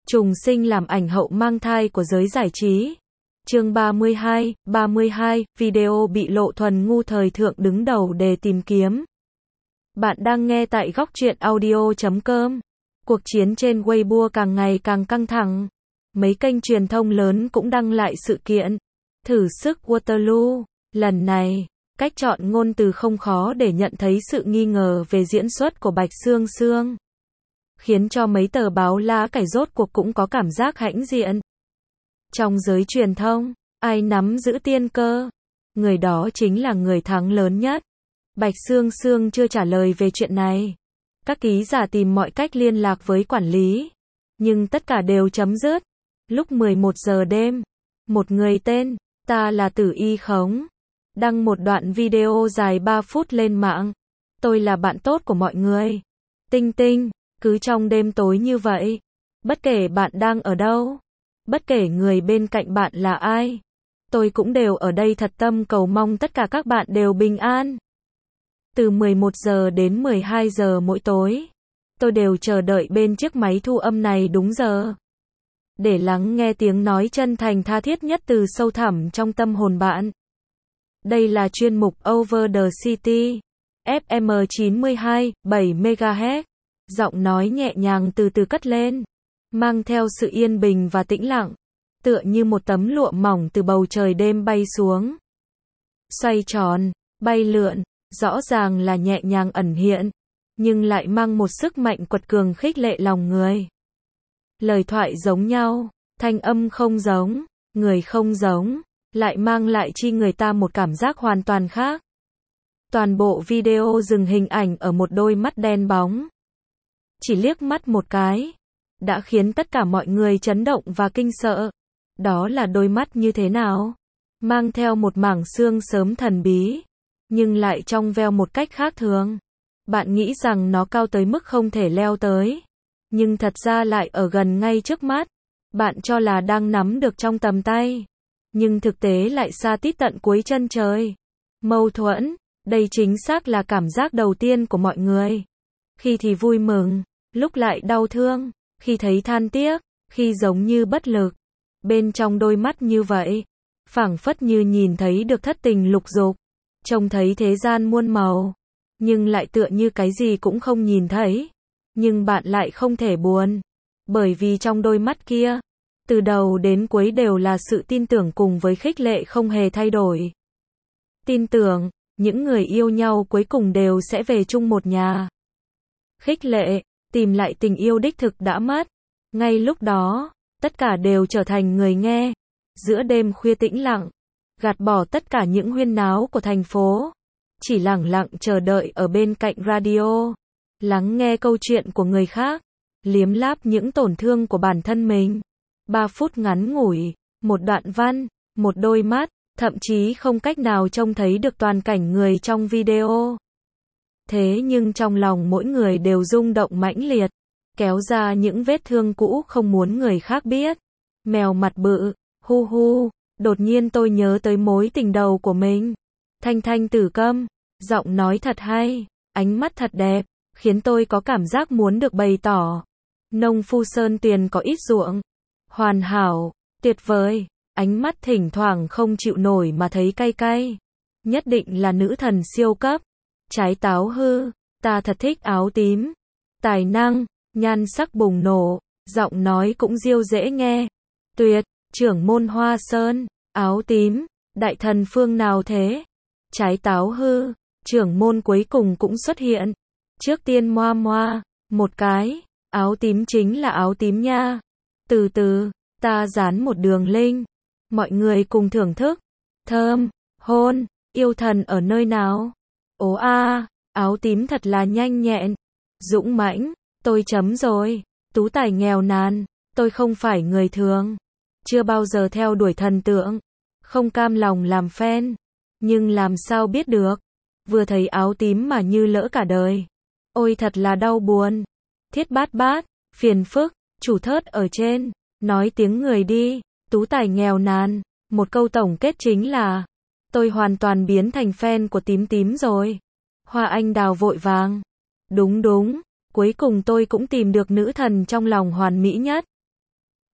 Trùng sinh làm ảnh hậu mang thai của giới giải trí. Chương 32, video bị lộ thuần ngu thời thượng đứng đầu đề tìm kiếm. Bạn đang nghe tại Góc Truyện Audio.com. Cuộc chiến trên Weibo càng ngày càng căng thẳng. Mấy kênh truyền thông lớn cũng đăng lại sự kiện thử sức Waterloo. Lần này, cách chọn ngôn từ không khó để nhận thấy sự nghi ngờ về diễn xuất của Bạch Sương Sương, khiến cho mấy tờ báo lá cải rốt cuộc cũng có cảm giác hãnh diện. Trong giới truyền thông, ai nắm giữ tiên cơ? Người đó chính là người thắng lớn nhất. Bạch Sương Sương chưa trả lời về chuyện này. Các ký giả tìm mọi cách liên lạc với quản lý, nhưng tất cả đều chấm dứt. Lúc 11 giờ đêm, một người tên Ta là Tử Y Khống đăng một đoạn video dài 3 phút lên mạng. Tôi là bạn tốt của mọi người. Tinh tinh, cứ trong đêm tối như vậy, bất kể bạn đang ở đâu, bất kể người bên cạnh bạn là ai, tôi cũng đều ở đây thật tâm cầu mong tất cả các bạn đều bình an. Từ 11 giờ đến 12 giờ mỗi tối, tôi đều chờ đợi bên chiếc máy thu âm này đúng giờ, để lắng nghe tiếng nói chân thành tha thiết nhất từ sâu thẳm trong tâm hồn bạn. Đây là chuyên mục Over the City, FM 92, 7 MHz. Giọng nói nhẹ nhàng từ từ cất lên, mang theo sự yên bình và tĩnh lặng, tựa như một tấm lụa mỏng từ bầu trời đêm bay xuống. Xoay tròn, bay lượn, rõ ràng là nhẹ nhàng ẩn hiện, nhưng lại mang một sức mạnh quật cường khích lệ lòng người. Lời thoại giống nhau, thanh âm không giống, người không giống, lại mang lại chi người ta một cảm giác hoàn toàn khác. Toàn bộ video dừng hình ảnh ở một đôi mắt đen bóng. Chỉ liếc mắt một cái, đã khiến tất cả mọi người chấn động và kinh sợ. Đó là đôi mắt như thế nào? Mang theo một mảng xương sớm thần bí, nhưng lại trong veo một cách khác thường. Bạn nghĩ rằng nó cao tới mức không thể leo tới, nhưng thật ra lại ở gần ngay trước mắt. Bạn cho là đang nắm được trong tầm tay, nhưng thực tế lại xa tít tận cuối chân trời. Mâu thuẫn, đây chính xác là cảm giác đầu tiên của mọi người. Khi thì vui mừng, lúc lại đau thương, khi thấy than tiếc, khi giống như bất lực. Bên trong đôi mắt như vậy, phảng phất như nhìn thấy được thất tình lục dục, trông thấy thế gian muôn màu, nhưng lại tựa như cái gì cũng không nhìn thấy. Nhưng bạn lại không thể buồn, bởi vì trong đôi mắt kia, từ đầu đến cuối đều là sự tin tưởng cùng với khích lệ không hề thay đổi. Tin tưởng, những người yêu nhau cuối cùng đều sẽ về chung một nhà. Khích lệ, tìm lại tình yêu đích thực đã mất. Ngay lúc đó, tất cả đều trở thành người nghe. Giữa đêm khuya tĩnh lặng, gạt bỏ tất cả những huyên náo của thành phố, chỉ lặng lặng chờ đợi ở bên cạnh radio, lắng nghe câu chuyện của người khác, liếm láp những tổn thương của bản thân mình. 3 phút ngắn ngủi, một đoạn văn, một đôi mắt, thậm chí không cách nào trông thấy được toàn cảnh người trong video. Thế nhưng trong lòng mỗi người đều rung động mãnh liệt, kéo ra những vết thương cũ không muốn người khác biết. Mèo mặt bự, hu hu, đột nhiên tôi nhớ tới mối tình đầu của mình. Thanh Thanh Tử Câm, giọng nói thật hay, ánh mắt thật đẹp, khiến tôi có cảm giác muốn được bày tỏ. Nông phu sơn tuyền có ít ruộng, hoàn hảo, tuyệt vời, ánh mắt thỉnh thoảng không chịu nổi mà thấy cay cay. Nhất định là nữ thần siêu cấp. Trái táo hư, ta thật thích áo tím. Tài năng, nhan sắc bùng nổ, giọng nói cũng diêu dễ nghe. Tuyệt, trưởng môn Hoa Sơn, áo tím, đại thần phương nào thế? Trái táo hư, trưởng môn cuối cùng cũng xuất hiện. Trước tiên moa moa, một cái, áo tím chính là áo tím nha. Từ từ, ta dán một đường link. Mọi người cùng thưởng thức. Thơm, hôn, yêu thần ở nơi nào? Ố a, áo tím thật là nhanh nhẹn, dũng mãnh, tôi chấm rồi. Tú tài nghèo nàn, tôi không phải người thường, chưa bao giờ theo đuổi thần tượng, không cam lòng làm fan, nhưng làm sao biết được, vừa thấy áo tím mà như lỡ cả đời. Ôi thật là đau buồn. Thiết bát bát, phiền phức, chủ thớt ở trên, nói tiếng người đi. Tú tài nghèo nàn, một câu tổng kết chính là tôi hoàn toàn biến thành fan của tím tím rồi. Hoa anh đào vội vàng. Đúng đúng, cuối cùng tôi cũng tìm được nữ thần trong lòng hoàn mỹ nhất.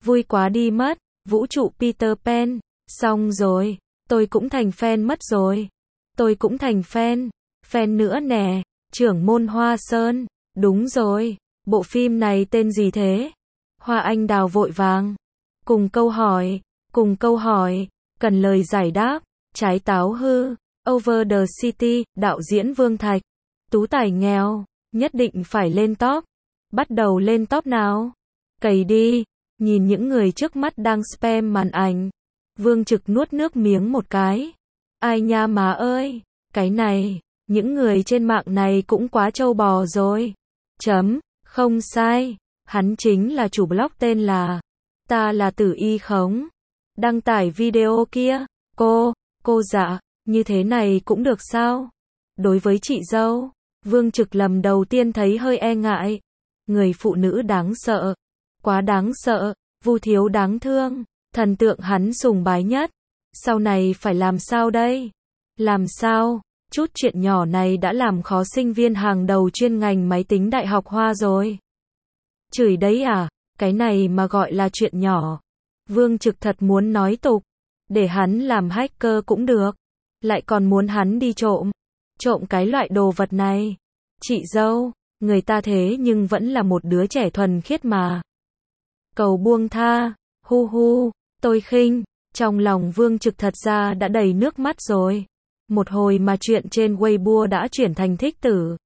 Vui quá đi mất, vũ trụ Peter Pan, xong rồi, tôi cũng thành fan mất rồi. Tôi cũng thành fan nữa nè, trưởng môn Hoa Sơn, đúng rồi, bộ phim này tên gì thế? Hoa Anh Đào vội vàng. Cùng câu hỏi, cần lời giải đáp, trái táo hư, Over the City, đạo diễn Vương Thạch. Tú tài nghèo, nhất định phải lên top. Bắt đầu lên top nào? Cày đi, nhìn những người trước mắt đang spam màn ảnh. Vương Trực nuốt nước miếng một cái. Ai nha má ơi, cái này, những người trên mạng này cũng quá trâu bò rồi. Không sai, hắn chính là chủ blog tên là Ta là Tử Y Khống. Đăng tải video kia, cô dạ, như thế này cũng được sao? Đối với chị dâu, Vương Trực lầm đầu tiên thấy hơi e ngại. Người phụ nữ đáng sợ, quá đáng sợ, Vu Thiếu đáng thương, thần tượng hắn sùng bái nhất. Sau này phải làm sao đây? Làm sao? Chút chuyện nhỏ này đã làm khó sinh viên hàng đầu chuyên ngành máy tính Đại học Hoa rồi. Chửi đấy à? Cái này mà gọi là chuyện nhỏ. Vương Trực thật muốn nói tục. Để hắn làm hacker cũng được. Lại còn muốn hắn đi trộm. Trộm cái loại đồ vật này. Chị dâu, người ta thế nhưng vẫn là một đứa trẻ thuần khiết mà. Cầu buông tha, hu, tôi khinh. Trong lòng Vương Trực thật ra đã đầy nước mắt rồi. Một hồi mà chuyện trên Weibo đã chuyển thành thích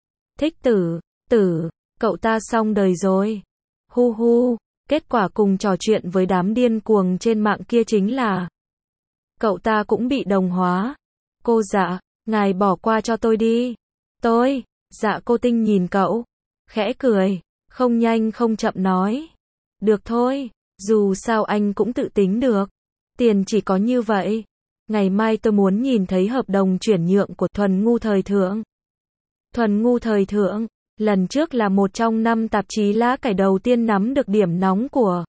tử, cậu ta xong đời rồi. Hu, kết quả cùng trò chuyện với đám điên cuồng trên mạng kia chính là cậu ta cũng bị đồng hóa. Cô dạ, ngài bỏ qua cho tôi đi. Dạ cô Tinh nhìn cậu, khẽ cười, không nhanh không chậm nói. Được thôi, dù sao anh cũng tự tính được. Tiền chỉ có như vậy. Ngày mai tôi muốn nhìn thấy hợp đồng chuyển nhượng của Thuần Ngu Thời Thượng. Thuần Ngu Thời Thượng, lần trước là một trong 5 tạp chí lá cải đầu tiên nắm được điểm nóng của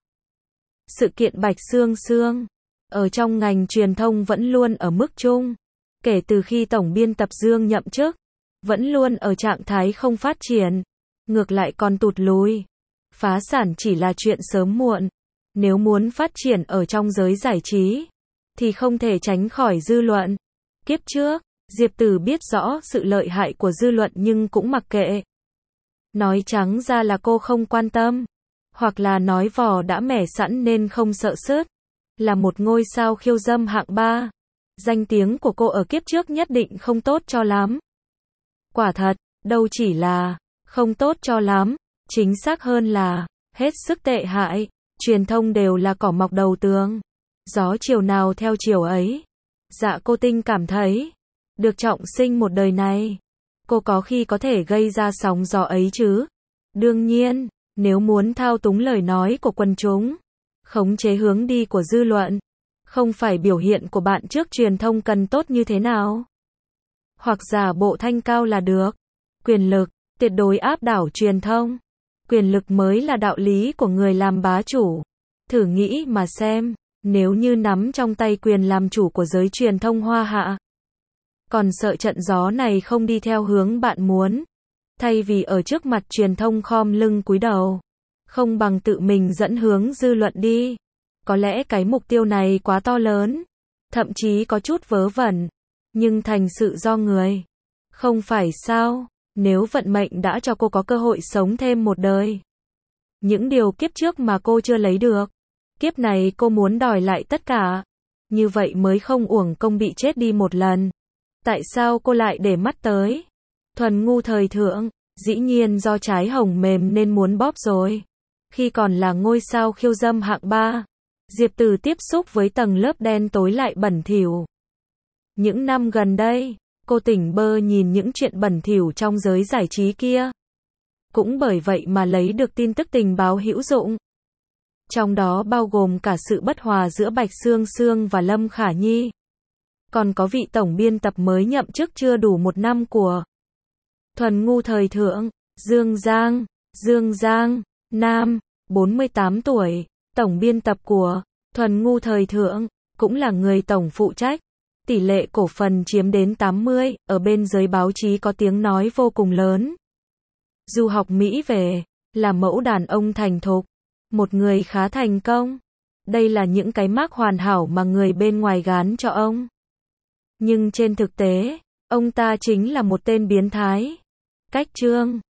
sự kiện Bạch Sương Sương. Ở trong ngành truyền thông vẫn luôn ở mức trung. Kể từ khi tổng biên tập Dương nhậm chức, vẫn luôn ở trạng thái không phát triển. Ngược lại còn tụt lùi. Phá sản chỉ là chuyện sớm muộn. Nếu muốn phát triển ở trong giới giải trí, thì không thể tránh khỏi dư luận. Kiếp trước, Diệp Tử biết rõ sự lợi hại của dư luận nhưng cũng mặc kệ. Nói trắng ra là cô không quan tâm. Hoặc là nói vò đã mẻ sẵn nên không sợ sứt. Là một ngôi sao khiêu dâm hạng 3. Danh tiếng của cô ở kiếp trước nhất định không tốt cho lắm. Quả thật, đâu chỉ là không tốt cho lắm, chính xác hơn là hết sức tệ hại. Truyền thông đều là cỏ mọc đầu tường. Gió chiều nào theo chiều ấy. Dạ cô Tinh cảm thấy, được trọng sinh một đời này, cô có khi có thể gây ra sóng gió ấy chứ. Đương nhiên, nếu muốn thao túng lời nói của quần chúng, khống chế hướng đi của dư luận, không phải biểu hiện của bạn trước truyền thông cần tốt như thế nào. Hoặc giả bộ thanh cao là được. Quyền lực, tuyệt đối áp đảo truyền thông. Quyền lực mới là đạo lý của người làm bá chủ. Thử nghĩ mà xem, nếu như nắm trong tay quyền làm chủ của giới truyền thông Hoa Hạ, còn sợ trận gió này không đi theo hướng bạn muốn. Thay vì ở trước mặt truyền thông khom lưng cúi đầu, không bằng tự mình dẫn hướng dư luận đi. Có lẽ cái mục tiêu này quá to lớn, thậm chí có chút vớ vẩn, nhưng thành sự do người. Không phải sao, nếu vận mệnh đã cho cô có cơ hội sống thêm một đời. Những điều kiếp trước mà cô chưa lấy được, kiếp này cô muốn đòi lại tất cả. Như vậy mới không uổng công bị chết đi một lần. Tại sao cô lại để mắt tới Thuần Ngu Thời Thượng? Dĩ nhiên do trái hồng mềm nên muốn bóp rồi. Khi còn là ngôi sao khiêu dâm hạng 3, Diệp Tử tiếp xúc với tầng lớp đen tối lại bẩn thỉu. Những năm gần đây, cô tỉnh bơ nhìn những chuyện bẩn thỉu trong giới giải trí kia. Cũng bởi vậy mà lấy được tin tức tình báo hữu dụng. Trong đó bao gồm cả sự bất hòa giữa Bạch Sương Sương và Lâm Khả Nhi. Còn có vị tổng biên tập mới nhậm chức chưa đủ 1 năm của Thuần Ngu Thời Thượng, Dương Giang, nam, 48 tuổi, tổng biên tập của Thuần Ngu Thời Thượng, cũng là người tổng phụ trách. Tỷ lệ cổ phần chiếm đến 80, ở bên giới báo chí có tiếng nói vô cùng lớn. Du học Mỹ về, là mẫu đàn ông thành thục, một người khá thành công. Đây là những cái mác hoàn hảo mà người bên ngoài gán cho ông. Nhưng trên thực tế, ông ta chính là một tên biến thái. Cách chương